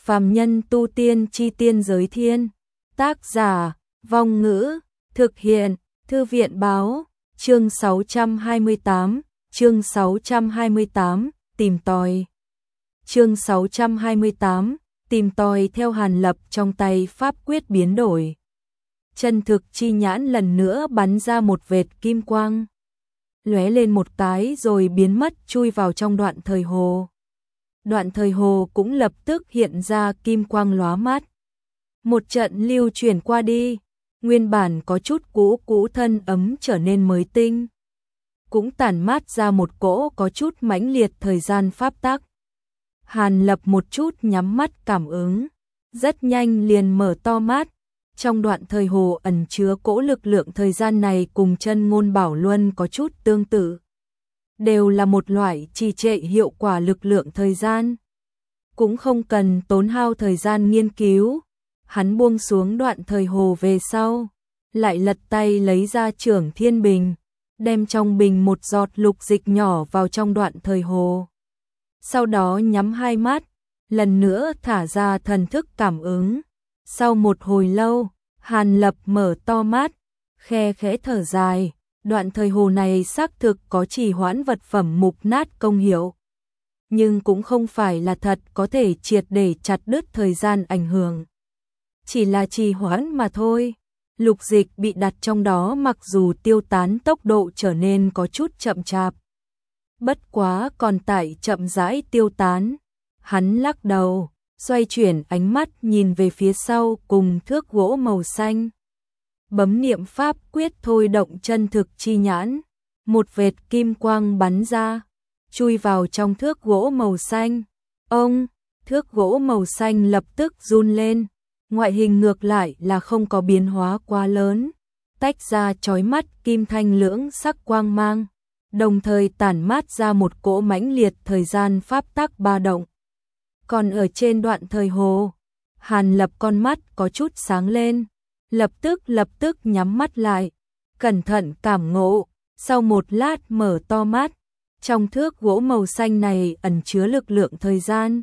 Phàm nhân tu tiên chi tiên giới thiên. Tác giả, Vong Ngữ, thực hiện, Thư viện báo, chương 628, tìm tòi. Chương 628, tìm tòi theo Hàn Lập trong tay pháp quyết biến đổi. Chân thực chi nhãn lần nữa bắn ra một vệt kim quang. Lóe lên một cái rồi biến mất chui vào trong đoạn thời hồ. Đoạn thời hồ cũng lập tức hiện ra kim quang lóa mắt. Một trận lưu chuyển qua đi, nguyên bản có chút cũ thân ấm trở nên mới tinh. Cũng tản mát ra một cỗ có chút mãnh liệt thời gian pháp tắc. Hàn Lập một chút nhắm mắt cảm ứng, rất nhanh liền mở to mắt. Trong đoạn thời hồ ẩn chứa cỗ lực lượng thời gian này cùng chân ngôn bảo luân có chút tương tự. Đều là một loại trì trệ hiệu quả lực lượng thời gian. Cũng không cần tốn hao thời gian nghiên cứu. Hắn buông xuống đoạn thời hồ về sau, lại lật tay lấy ra Trưởng Thiên Bình, đem trong bình một giọt lục dịch nhỏ vào trong đoạn thời hồ. Sau đó nhắm hai mắt, lần nữa thả ra thần thức cảm ứng. Sau một hồi lâu, Hàn Lập mở to mắt, khe khẽ thở dài, đoạn thời hồ này xác thực có trì hoãn vật phẩm mục nát công hiệu. Nhưng cũng không phải là thật có thể triệt để chặt đứt thời gian ảnh hưởng. Chỉ là trì hoãn mà thôi. Lục dịch bị đặt trong đó mặc dù tiêu tán tốc độ trở nên có chút chậm chạp. Bất quá còn tại chậm rãi tiêu tán. Hắn lắc đầu, xoay chuyển ánh mắt nhìn về phía sau cùng thước gỗ màu xanh. Bấm niệm pháp quyết thôi động chân thực chi nhãn. Một vệt kim quang bắn ra, chui vào trong thước gỗ màu xanh. Ông, thước gỗ màu xanh lập tức run lên. Ngoại hình ngược lại là không có biến hóa quá lớn, tách ra chói mắt kim thanh lưỡng sắc quang mang, đồng thời tản mát ra một cỗ mãnh liệt thời gian pháp tắc ba động. Còn ở trên đoạn thời hồ, Hàn Lập con mắt có chút sáng lên, lập tức nhắm mắt lại, cẩn thận cảm ngộ, sau một lát mở to mắt, trong thước gỗ màu xanh này ẩn chứa lực lượng thời gian.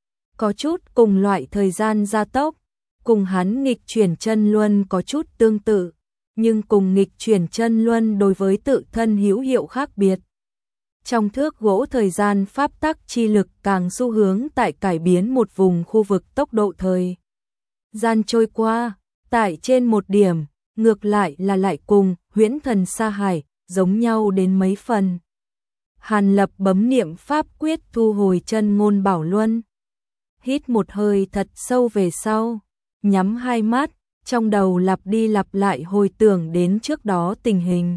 Có chút cùng loại thời gian gia tốc. Cùng hắn nghịch chuyển chân luân có chút tương tự, nhưng cùng nghịch chuyển chân luân đối với tự thân hữu hiệu khác biệt. Trong thước gỗ thời gian pháp tắc chi lực càng xu hướng tại cải biến một vùng khu vực tốc độ thời gian trôi qua, tại trên một điểm, ngược lại là lại cùng huyễn thần sa hải, giống nhau đến mấy phần. Hàn Lập bấm niệm pháp quyết thu hồi chân ngôn bảo luân. Hít một hơi thật sâu về sau. Nhắm hai mắt, trong đầu lặp đi lặp lại hồi tưởng đến trước đó tình hình.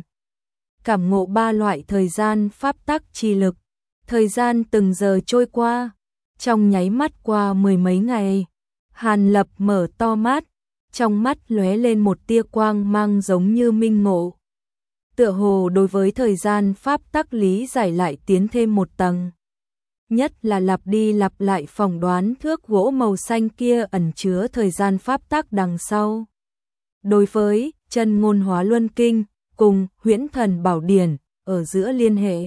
Cảm ngộ ba loại thời gian pháp tắc chi lực. Thời gian từng giờ trôi qua, trong nháy mắt qua mười mấy ngày. Hàn Lập mở to mắt, trong mắt lóe lên một tia quang mang giống như minh ngộ. Tựa hồ đối với thời gian pháp tắc lý giải lại tiến thêm một tầng. Nhất là lặp đi lặp lại phỏng đoán thước gỗ màu xanh kia ẩn chứa thời gian pháp tắc đằng sau. Đối với chân ngôn hóa luân kinh cùng huyễn thần bảo điển ở giữa liên hệ,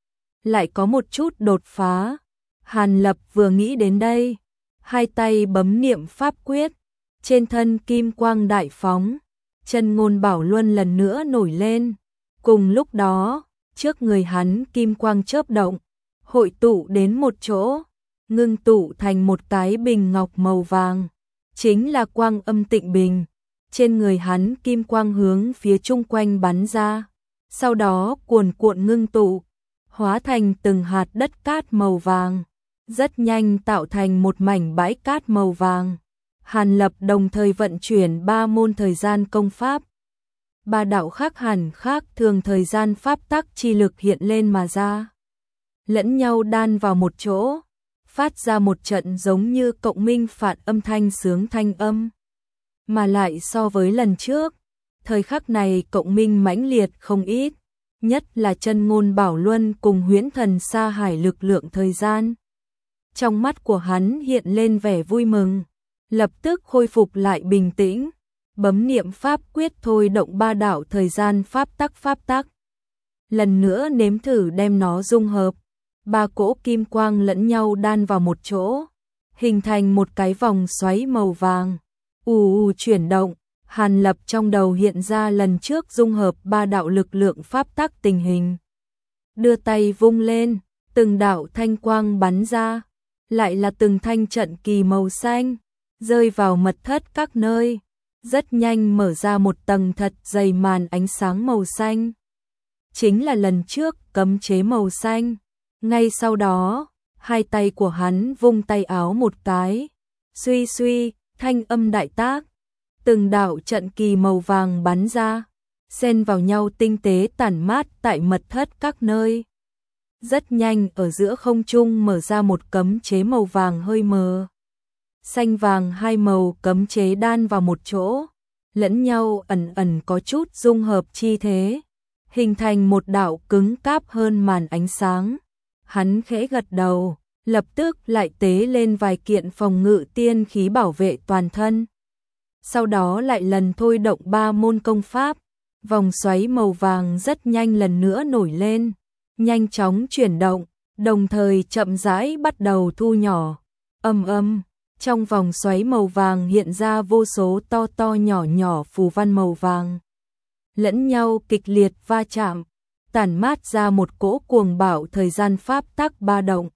lại có một chút đột phá. Hàn Lập vừa nghĩ đến đây, hai tay bấm niệm pháp quyết, trên thân kim quang đại phóng, chân ngôn bảo luân lần nữa nổi lên. Cùng lúc đó, trước người hắn kim quang chớp động, hội tụ đến một chỗ, ngưng tụ thành một cái bình ngọc màu vàng, chính là quang âm tịnh bình. Trên người hắn kim quang hướng phía chung quanh bắn ra, sau đó cuồn cuộn ngưng tụ, hóa thành từng hạt đất cát màu vàng, rất nhanh tạo thành một mảnh bãi cát màu vàng. Hàn Lập đồng thời vận chuyển ba môn thời gian công pháp. Ba đạo khác hẳn khác thường thời gian pháp tắc chi lực hiện lên mà ra, lẫn nhau đan vào một chỗ, phát ra một trận giống như cộng minh phản âm thanh sướng thanh âm. Mà lại so với lần trước, thời khắc này cộng minh mãnh liệt không ít, nhất là chân ngôn bảo luân cùng huyễn thần sa hải lực lượng thời gian. Trong mắt của hắn hiện lên vẻ vui mừng, lập tức khôi phục lại bình tĩnh, bấm niệm pháp quyết thôi động ba đạo thời gian pháp tắc. Lần nữa nếm thử đem nó dung hợp. Ba cỗ kim quang lẫn nhau đan vào một chỗ, hình thành một cái vòng xoáy màu vàng. Ù chuyển động, Hàn Lập trong đầu hiện ra lần trước dung hợp ba đạo lực lượng pháp tắc tình hình. Đưa tay vung lên, từng đạo thanh quang bắn ra, lại là từng thanh trận kỳ màu xanh, rơi vào mật thất các nơi, rất nhanh mở ra một tầng thật dày màn ánh sáng màu xanh. Chính là lần trước cấm chế màu xanh. Ngay sau đó, hai tay của hắn vung tay áo một cái, suy suy, thanh âm đại tác, từng đạo trận kỳ màu vàng bắn ra, xen vào nhau tinh tế tản mát tại mật thất các nơi. Rất nhanh ở giữa không trung mở ra một cấm chế màu vàng hơi mờ. Xanh vàng hai màu cấm chế đan vào một chỗ, lẫn nhau ẩn ẩn có chút dung hợp chi thế, hình thành một đạo cứng cáp hơn màn ánh sáng. Hắn khẽ gật đầu, lập tức lại tế lên vài kiện phòng ngự tiên khí bảo vệ toàn thân. Sau đó lại lần thôi động ba môn công pháp, vòng xoáy màu vàng rất nhanh lần nữa nổi lên, nhanh chóng chuyển động, đồng thời chậm rãi bắt đầu thu nhỏ. Trong vòng xoáy màu vàng hiện ra vô số to to nhỏ nhỏ phù văn màu vàng. Lẫn nhau kịch liệt va chạm, tản mát ra một cỗ cuồng bạo thời gian pháp tắc ba động.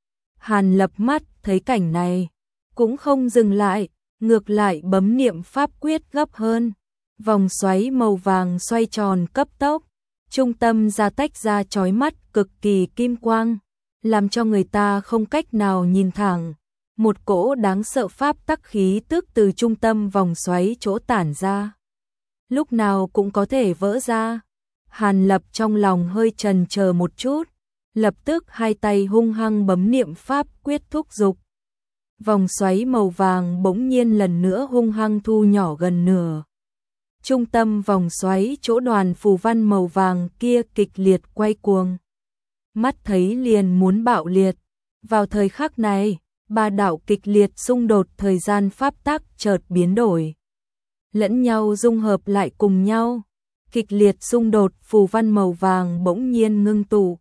Hàn Lập mắt thấy cảnh này, cũng không dừng lại, ngược lại bấm niệm pháp quyết gấp hơn. Vòng xoáy màu vàng xoay tròn cấp tốc, trung tâm ra tách ra chói mắt cực kỳ kim quang, làm cho người ta không cách nào nhìn thẳng. Một cỗ đáng sợ pháp tắc khí tức từ trung tâm vòng xoáy chỗ tản ra, lúc nào cũng có thể vỡ ra. Hàn Lập trong lòng hơi chần chờ một chút, lập tức hai tay hung hăng bấm niệm pháp quyết thúc giục. Vòng xoáy màu vàng bỗng nhiên lần nữa hung hăng thu nhỏ gần nửa. Trung tâm vòng xoáy chỗ đoàn phù văn màu vàng kia kịch liệt quay cuồng. Mắt thấy liền muốn bạo liệt. Vào thời khắc này, ba đạo kịch liệt xung đột thời gian pháp tắc chợt biến đổi. Lẫn nhau dung hợp lại cùng nhau. Kịch liệt xung đột phù văn màu vàng bỗng nhiên ngưng tụ,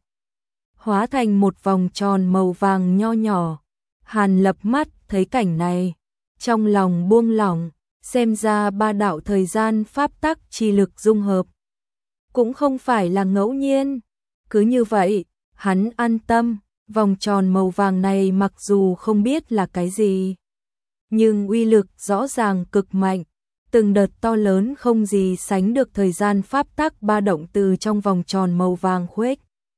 hóa thành một vòng tròn màu vàng nho nhỏ. Hàn Lập mắt thấy cảnh này, trong lòng buông lỏng, xem ra ba đạo thời gian pháp tắc chi lực dung hợp cũng không phải là ngẫu nhiên. Cứ như vậy, hắn an tâm, vòng tròn màu vàng này mặc dù không biết là cái gì, nhưng uy lực rõ ràng cực mạnh. Từng đợt to lớn không gì sánh được thời gian pháp tắc ba động từ trong vòng tròn màu vàng khuếch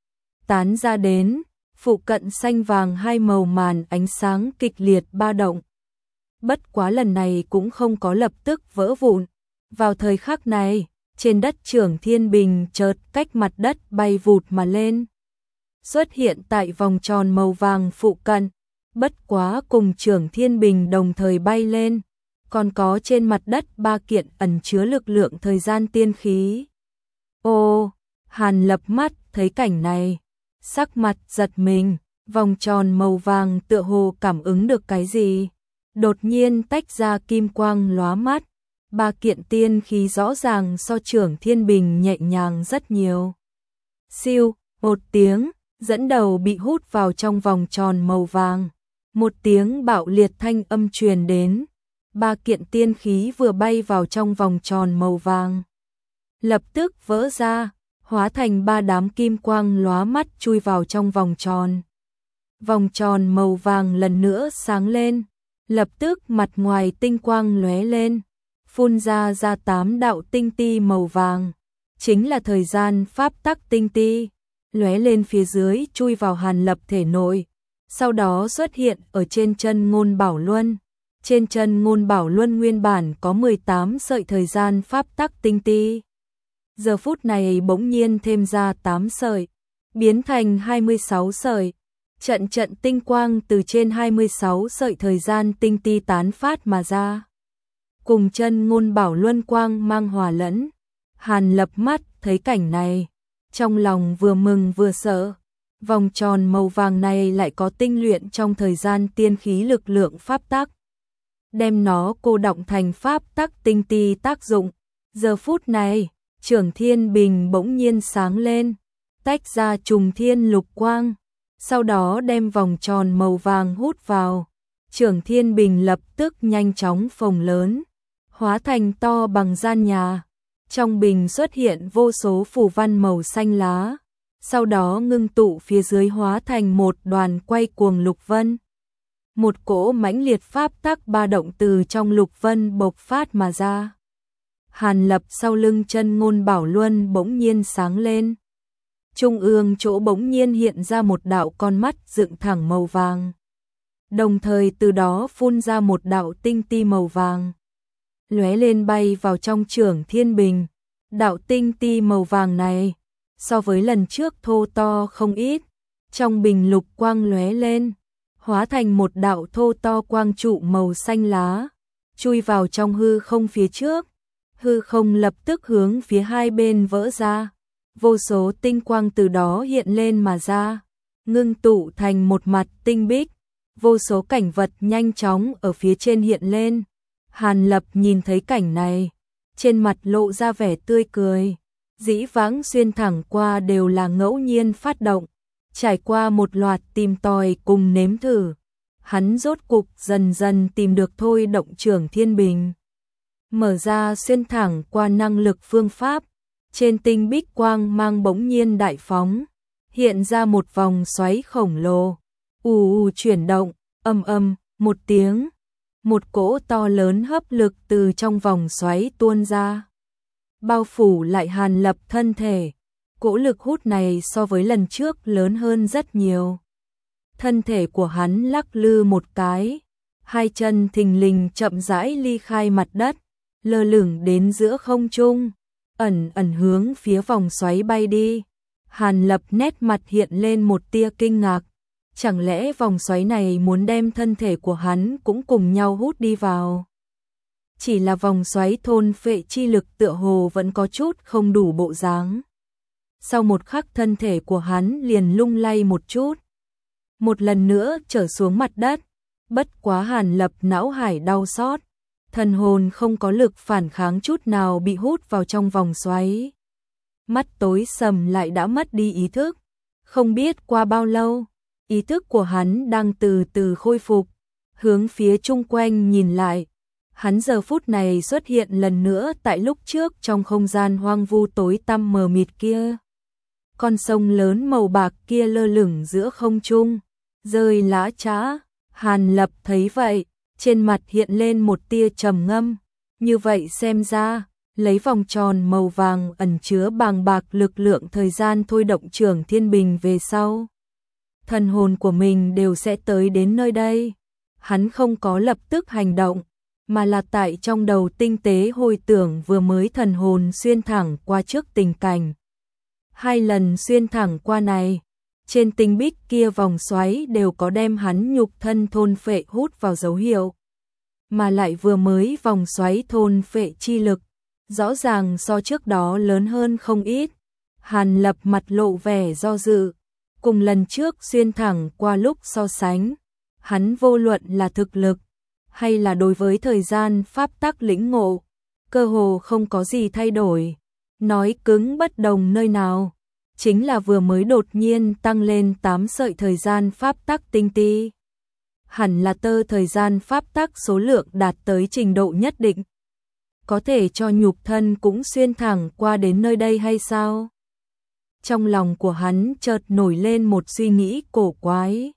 tán ra đến, phụ cận xanh vàng hai màu màn ánh sáng kịch liệt ba động. Bất quá lần này cũng không có lập tức vỡ vụn. Vào thời khắc này, trên đất Trưởng Thiên Bình chợt cách mặt đất bay vụt mà lên, xuất hiện tại vòng tròn màu vàng phụ cận. Bất quá cùng Trưởng Thiên Bình đồng thời bay lên, còn có trên mặt đất ba kiện ẩn chứa lực lượng thời gian tiên khí. Ô, Hàn Lập mắt thấy cảnh này, sắc mặt giật mình, vòng tròn màu vàng tựa hồ cảm ứng được cái gì, đột nhiên tách ra kim quang lóa mắt. Ba kiện tiên khí rõ ràng so Trưởng Thiên Bình nhẹ nhàng rất nhiều. Siêu, một tiếng, dẫn đầu bị hút vào trong vòng tròn màu vàng. Một tiếng bạo liệt thanh âm truyền đến. Ba kiện tiên khí vừa bay vào trong vòng tròn màu vàng, lập tức vỡ ra, hóa thành ba đám kim quang lóa mắt chui vào trong vòng tròn. Vòng tròn màu vàng lần nữa sáng lên, lập tức mặt ngoài tinh quang lóe lên, phun ra 8 đạo tinh ti màu vàng, chính là thời gian pháp tắc tinh ti, lóe lên phía dưới chui vào Hàn Lập thể nội, sau đó xuất hiện ở trên chân Ngôn Bảo Luân. Trên chân Ngôn Bảo Luân nguyên bản có 18 sợi thời gian pháp tắc tinh ti. Giờ phút này bỗng nhiên thêm ra 8 sợi, biến thành 26 sợi. Trận tinh quang từ trên 26 sợi thời gian tinh ti tán phát mà ra. Cùng chân Ngôn Bảo Luân quang mang hòa lẫn. Hàn Lập mắt thấy cảnh này, trong lòng vừa mừng vừa sợ. Vòng tròn màu vàng này lại có tinh luyện trong thời gian tiên khí lực lượng pháp tắc, đem nó cô đọng thành pháp tắc tinh ti tác dụng. Giờ phút này, Trưởng Thiên Bình bỗng nhiên sáng lên, tách ra trùng thiên lục quang, sau đó đem vòng tròn màu vàng hút vào. Chưởng Thiên Bình lập tức nhanh chóng phồng lớn, hóa thành to bằng gian nhà. Trong bình xuất hiện vô số phù văn màu xanh lá, sau đó ngưng tụ phía dưới hóa thành một đoàn quay cuồng lục vân. Một cỗ mãnh liệt pháp tắc ba động từ trong lục vân bộc phát mà ra. Hàn Lập sau lưng Chân Ngôn Bảo Luân bỗng nhiên sáng lên. Trung ương chỗ bỗng nhiên hiện ra một đạo con mắt dựng thẳng màu vàng. Đồng thời từ đó phun ra một đạo tinh ti màu vàng, lóe lên bay vào trong Chưởng Thiên Bình. Đạo tinh ti màu vàng này, so với lần trước thô to không ít, trong bình lục quang lóe lên, hóa thành một đạo thô to quang trụ màu xanh lá, chui vào trong hư không phía trước. Hư không lập tức hướng phía hai bên vỡ ra, vô số tinh quang từ đó hiện lên mà ra, ngưng tụ thành một mặt tinh bích, vô số cảnh vật nhanh chóng ở phía trên hiện lên. Hàn Lập nhìn thấy cảnh này, trên mặt lộ ra vẻ tươi cười. Dĩ vãng xuyên thẳng qua đều là ngẫu nhiên phát động, trải qua một loạt tìm tòi cùng nếm thử, hắn rốt cục dần dần tìm được thôi động Chưởng Thiên Bình. Mở ra xuyên thẳng qua năng lực phương pháp, trên tinh bích quang mang bỗng nhiên đại phóng, hiện ra một vòng xoáy khổng lồ, chuyển động, một tiếng, một cỗ to lớn hấp lực từ trong vòng xoáy tuôn ra, bao phủ lại Hàn Lập thân thể. Cỗ lực hút này so với lần trước lớn hơn rất nhiều. Thân thể của hắn lắc lư một cái, hai chân thình lình chậm rãi ly khai mặt đất, lơ lửng đến giữa không trung, ẩn ẩn hướng phía vòng xoáy bay đi. Hàn Lập nét mặt hiện lên một tia kinh ngạc, chẳng lẽ vòng xoáy này muốn đem thân thể của hắn cũng cùng nhau hút đi vào? Chỉ là vòng xoáy thôn phệ chi lực tựa hồ vẫn có chút không đủ bộ dáng. Sau một khắc thân thể của hắn liền lung lay một chút, một lần nữa trở xuống mặt đất. Bất quá Hàn Lập não hải đau xót, thần hồn không có lực phản kháng chút nào bị hút vào trong vòng xoáy. Mắt tối sầm lại đã mất đi ý thức. Không biết qua bao lâu, ý thức của hắn đang từ từ khôi phục, hướng phía chung quanh nhìn lại. Hắn giờ phút này xuất hiện lần nữa tại lúc trước trong không gian hoang vu tối tăm mờ mịt kia. Con sông lớn màu bạc kia lơ lửng giữa không trung, rơi lã chã. Hàn Lập thấy vậy, trên mặt hiện lên một tia trầm ngâm. Như vậy xem ra, lấy vòng tròn màu vàng ẩn chứa bàng bạc lực lượng thời gian thôi động Chưởng Thiên Bình về sau, thần hồn của mình đều sẽ tới đến nơi đây. Hắn không có lập tức hành động, mà là tại trong đầu tinh tế hồi tưởng vừa mới thần hồn xuyên thẳng qua trước tình cảnh. Hai lần xuyên thẳng qua này, trên tinh bích kia vòng xoáy đều có đem hắn nhục thân thôn phệ hút vào dấu hiệu. Mà lại vừa mới vòng xoáy thôn phệ chi lực, rõ ràng so trước đó lớn hơn không ít. Hàn Lập mặt lộ vẻ do dự, cùng lần trước xuyên thẳng qua lúc so sánh, hắn vô luận là thực lực, hay là đối với thời gian pháp tắc lĩnh ngộ, cơ hồ không có gì thay đổi. Nói cứng bất đồng nơi nào, chính là vừa mới đột nhiên tăng lên 8 sợi thời gian pháp tắc tinh ti. Hẳn là tơ thời gian pháp tắc số lượng đạt tới trình độ nhất định, có thể cho nhục thân cũng xuyên thẳng qua đến nơi đây hay sao? Trong lòng của hắn chợt nổi lên một suy nghĩ cổ quái.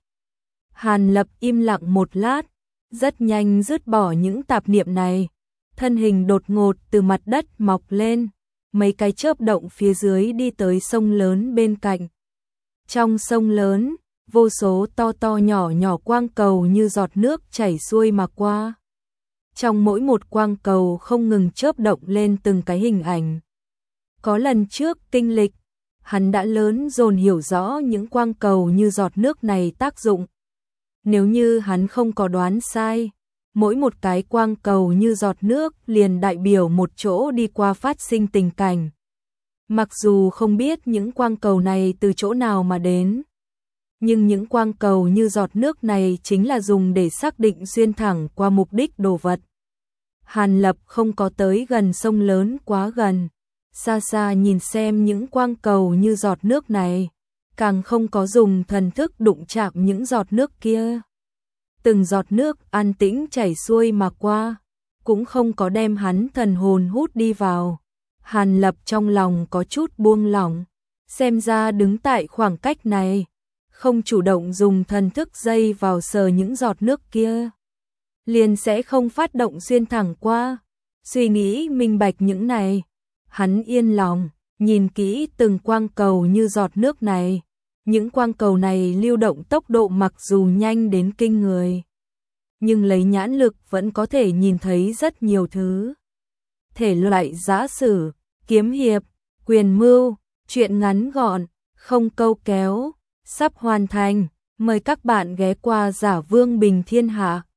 Hàn Lập im lặng một lát, rất nhanh dứt bỏ những tạp niệm này, thân hình đột ngột từ mặt đất mọc lên, mấy cái chớp động phía dưới đi tới sông lớn bên cạnh. Trong sông lớn, vô số to to nhỏ nhỏ quang cầu như giọt nước chảy xuôi mà qua. Trong mỗi một quang cầu không ngừng chớp động lên từng cái hình ảnh. Có lần trước kinh lịch, hắn đã lớn dồn hiểu rõ những quang cầu như giọt nước này tác dụng. Nếu như hắn không có đoán sai, mỗi một cái quang cầu như giọt nước liền đại biểu một chỗ đi qua phát sinh tình cảnh. Mặc dù không biết những quang cầu này từ chỗ nào mà đến, nhưng những quang cầu như giọt nước này chính là dùng để xác định xuyên thẳng qua mục đích đồ vật. Hàn Lập không có tới gần sông lớn quá gần, xa xa nhìn xem những quang cầu như giọt nước này, càng không có dùng thần thức đụng chạm những giọt nước kia. từng giọt nước an tĩnh chảy xuôi mà qua, cũng không có đem hắn thần hồn hút đi vào. Hàn Lập trong lòng có chút buông lỏng, xem ra đứng tại khoảng cách này, không chủ động dùng thần thức dây vào sờ những giọt nước kia, liền sẽ không phát động xuyên thẳng qua. Suy nghĩ minh bạch những này, hắn yên lòng, nhìn kỹ từng quang cầu như giọt nước này. Những quang cầu này lưu động tốc độ mặc dù nhanh đến kinh người, nhưng lấy nhãn lực vẫn có thể nhìn thấy rất nhiều thứ. Thể loại giã sử, kiếm hiệp, quyền mưu, truyện ngắn gọn, không câu kéo, sắp hoàn thành. Mời các bạn ghé qua Giả Vương Bình Thiên Hạ.